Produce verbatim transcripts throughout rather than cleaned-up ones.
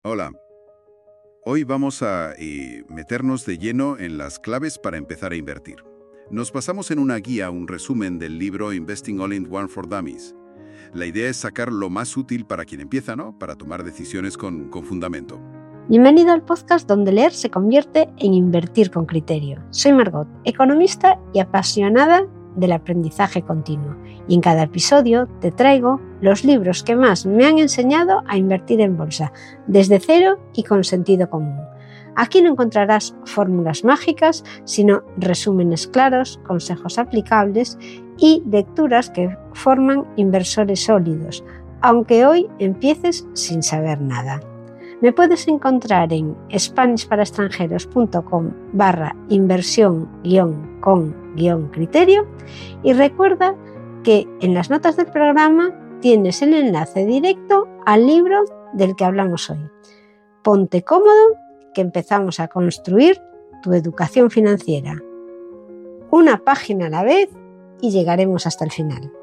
Hola, hoy vamos a eh, meternos de lleno en las claves para empezar a invertir. Nos basamos en una guía, un resumen del libro Investing All in One for Dummies. La idea es sacar lo más útil para quien empieza, ¿no? Para tomar decisiones con, con fundamento. Bienvenido al podcast donde leer se convierte en invertir con criterio. Soy Margot, economista y apasionada del aprendizaje continuo. Y en cada episodio te traigo los libros que más me han enseñado a invertir en bolsa, desde cero y con sentido común. Aquí no encontrarás fórmulas mágicas, sino resúmenes claros, consejos aplicables y lecturas que forman inversores sólidos, aunque hoy empieces sin saber nada. Me puedes encontrar en spanishparaextranjeros.com barra inversión guión con guión criterio y recuerda que en las notas del programa tienes el enlace directo al libro del que hablamos hoy. Ponte cómodo que empezamos a construir tu educación financiera. Una página a la vez y llegaremos hasta el final.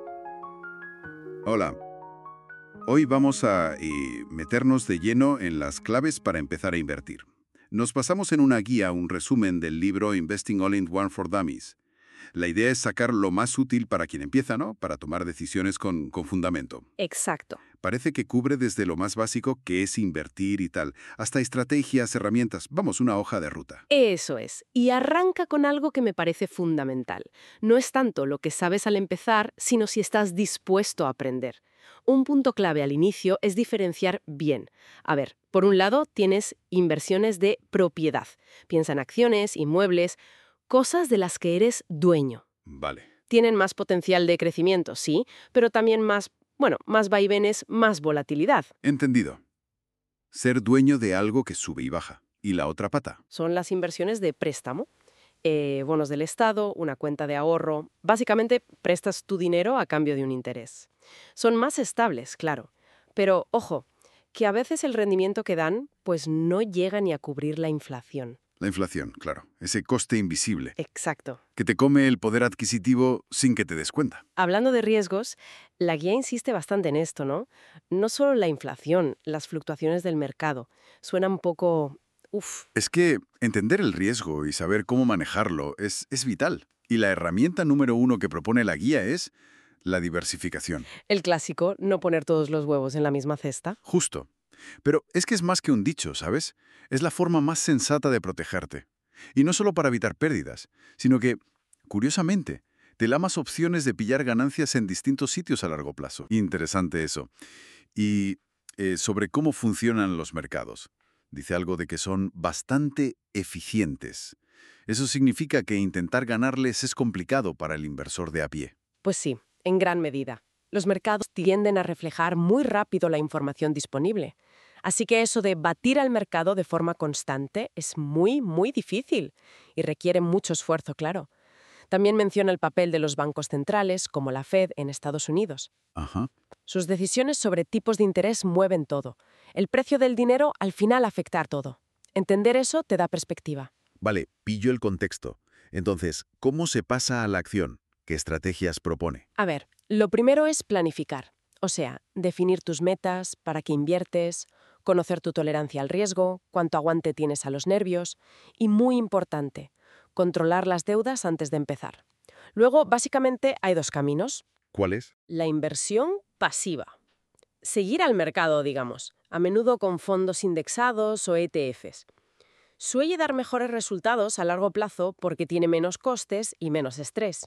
Hola, hoy vamos a eh, meternos de lleno en las claves para empezar a invertir. Nos basamos en una guía, un resumen del libro Investing All in One for Dummies. La idea es sacar lo más útil para quien empieza, ¿no? Para tomar decisiones con, con fundamento. Exacto. Parece que cubre desde lo más básico, que es invertir y tal, hasta estrategias, herramientas, vamos, una hoja de ruta. Eso es. Y arranca con algo que me parece fundamental. No es tanto lo que sabes al empezar, sino si estás dispuesto a aprender. Un punto clave al inicio es diferenciar bien. A ver, por un lado tienes inversiones de propiedad. Piensa en acciones, inmuebles, cosas de las que eres dueño. Vale. Tienen más potencial de crecimiento, sí, pero también más, bueno, más vaivenes, más volatilidad. Entendido. Ser dueño de algo que sube y baja. ¿Y la otra pata? Son las inversiones de préstamo. Eh, bonos del Estado, una cuenta de ahorro. Básicamente, prestas tu dinero a cambio de un interés. Son más estables, claro. Pero, ojo, que a veces el rendimiento que dan, pues no llega ni a cubrir la inflación. La inflación, claro. Ese coste invisible, Exacto. que te come el poder adquisitivo sin que te des cuenta. Hablando de riesgos, la guía insiste bastante en esto, ¿no? No solo la inflación, las fluctuaciones del mercado. Suena un poco... Uf. Es que entender el riesgo y saber cómo manejarlo es, es vital. Y la herramienta número uno que propone la guía es la diversificación. El clásico, no poner todos los huevos en la misma cesta. Justo. Pero es que es más que un dicho, ¿sabes? Es la forma más sensata de protegerte. Y no solo para evitar pérdidas, sino que, curiosamente, te da más opciones de pillar ganancias en distintos sitios a largo plazo. Interesante eso. Y eh, sobre cómo funcionan los mercados. Dice algo de que son bastante eficientes. Eso significa que intentar ganarles es complicado para el inversor de a pie. Pues sí, en gran medida. Los mercados tienden a reflejar muy rápido la información disponible. Así que eso de batir al mercado de forma constante es muy, muy difícil y requiere mucho esfuerzo, claro. También menciona el papel de los bancos centrales, como la Fed en Estados Unidos. Ajá. Sus decisiones sobre tipos de interés mueven todo. El precio del dinero al final afecta a todo. Entender eso te da perspectiva. Vale, pillo el contexto. Entonces, ¿cómo se pasa a la acción? ¿Qué estrategias propone? A ver, lo primero es planificar. O sea, definir tus metas, para qué inviertes, conocer tu tolerancia al riesgo, cuánto aguante tienes a los nervios y, muy importante, controlar las deudas antes de empezar. Luego, básicamente, hay dos caminos. ¿Cuál es? La inversión pasiva. Seguir al mercado, digamos, a menudo con fondos indexados o E T Fs. Suele dar mejores resultados a largo plazo porque tiene menos costes y menos estrés.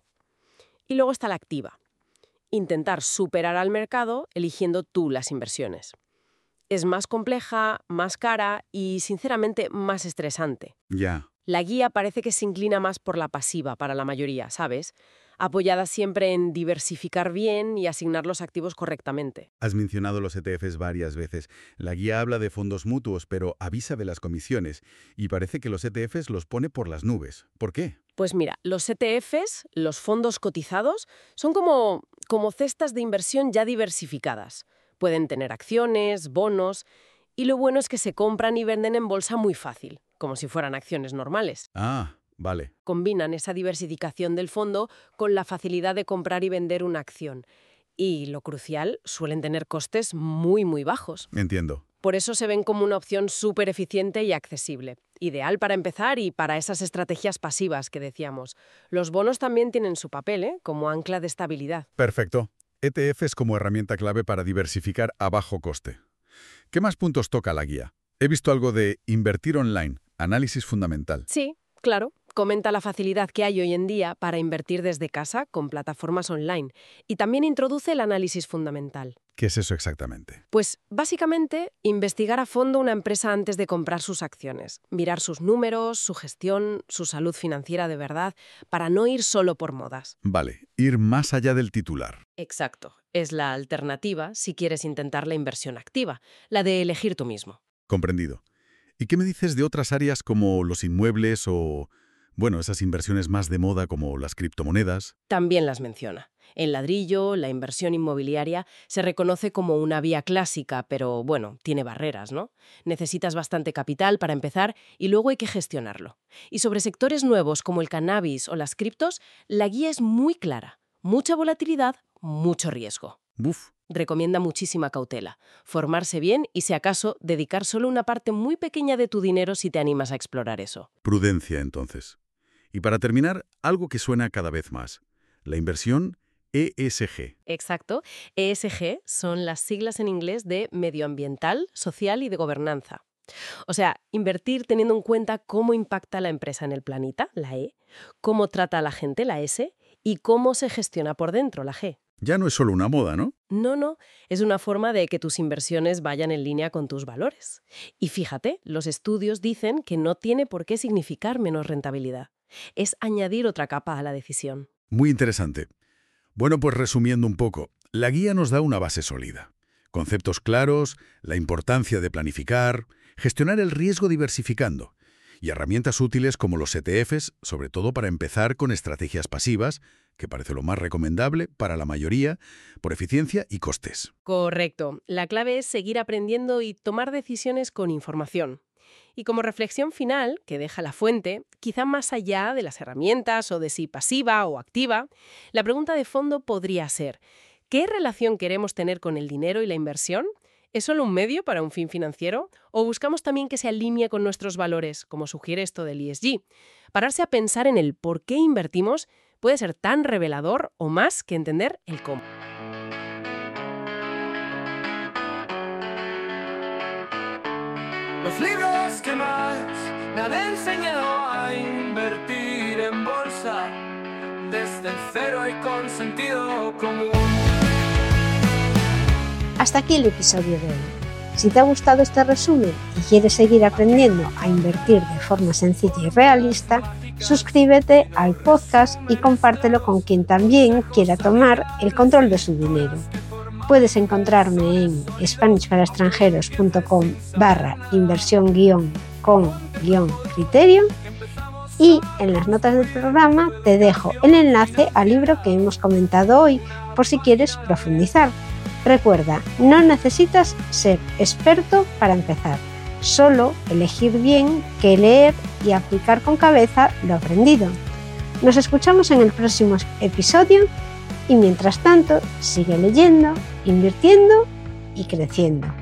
Y luego está la activa. Intentar superar al mercado eligiendo tú las inversiones. Es más compleja, más cara y, sinceramente, más estresante. Ya. La guía parece que se inclina más por la pasiva para la mayoría, ¿sabes? Apoyada siempre en diversificar bien y asignar los activos correctamente. Has mencionado los E T Fs varias veces. La guía habla de fondos mutuos, pero avisa de las comisiones. Y parece que los E T Fs los pone por las nubes. ¿Por qué? Pues mira, los E T Fs, los fondos cotizados, son como, como cestas de inversión ya diversificadas. Pueden tener acciones, bonos, y lo bueno es que se compran y venden en bolsa muy fácil, como si fueran acciones normales. Ah, vale. Combinan esa diversificación del fondo con la facilidad de comprar y vender una acción. Y lo crucial, suelen tener costes muy, muy bajos. Entiendo. Por eso se ven como una opción súper eficiente y accesible. Ideal para empezar y para esas estrategias pasivas que decíamos. Los bonos también tienen su papel, ¿eh? Como ancla de estabilidad. Perfecto. E T Fs como herramienta clave para diversificar a bajo coste. ¿Qué más puntos toca la guía? He visto algo de invertir online, análisis fundamental. Sí, claro. Comenta la facilidad que hay hoy en día para invertir desde casa con plataformas online y también introduce el análisis fundamental. ¿Qué es eso exactamente? Pues básicamente investigar a fondo una empresa antes de comprar sus acciones, mirar sus números, su gestión, su salud financiera de verdad, para no ir solo por modas. Vale, ir más allá del titular. Exacto. Es la alternativa si quieres intentar la inversión activa, la de elegir tú mismo. Comprendido. ¿Y qué me dices de otras áreas como los inmuebles o, bueno, esas inversiones más de moda como las criptomonedas? También las menciona. En ladrillo, la inversión inmobiliaria se reconoce como una vía clásica, pero bueno, tiene barreras, ¿no? Necesitas bastante capital para empezar y luego hay que gestionarlo. Y sobre sectores nuevos como el cannabis o las criptos, la guía es muy clara. Mucha volatilidad, mucho riesgo. Buf. Recomienda muchísima cautela, formarse bien y, si acaso, dedicar solo una parte muy pequeña de tu dinero si te animas a explorar eso. Prudencia, entonces. Y para terminar, algo que suena cada vez más. La inversión E S G. Exacto. E S G son las siglas en inglés de medioambiental, social y de gobernanza. O sea, invertir teniendo en cuenta cómo impacta la empresa en el planeta, la E, cómo trata a la gente, la S, y cómo se gestiona por dentro, la G. Ya no es solo una moda, ¿no? No, no, es una forma de que tus inversiones vayan en línea con tus valores. Y fíjate, los estudios dicen que no tiene por qué significar menos rentabilidad. Es añadir otra capa a la decisión. Muy interesante. Bueno, pues resumiendo un poco, la guía nos da una base sólida. Conceptos claros, la importancia de planificar, gestionar el riesgo diversificando y herramientas útiles como los E T Fs, sobre todo para empezar con estrategias pasivas, que parece lo más recomendable para la mayoría, por eficiencia y costes. Correcto. La clave es seguir aprendiendo y tomar decisiones con información. Y como reflexión final, que deja la fuente, quizá más allá de las herramientas o de si pasiva o activa, la pregunta de fondo podría ser: ¿qué relación queremos tener con el dinero y la inversión? ¿Es solo un medio para un fin financiero? ¿O buscamos también que se alinee con nuestros valores, como sugiere esto del E S G? Pararse a pensar en el por qué invertimos puede ser tan revelador o más que entender el cómo. Los libros que más me han enseñado a invertir en bolsa, desde el cero y con sentido común. Hasta aquí el episodio de hoy. Si te ha gustado este resumen y quieres seguir aprendiendo a invertir de forma sencilla y realista, suscríbete al podcast y compártelo con quien también quiera tomar el control de su dinero. Puedes encontrarme en spanishparaextranjeros.com barra inversión guión con guión criterio y en las notas del programa te dejo el enlace al libro que hemos comentado hoy por si quieres profundizar. Recuerda, no necesitas ser experto para empezar, solo elegir bien qué leer y aplicar con cabeza lo aprendido. Nos escuchamos en el próximo episodio y mientras tanto sigue leyendo, invirtiendo y creciendo.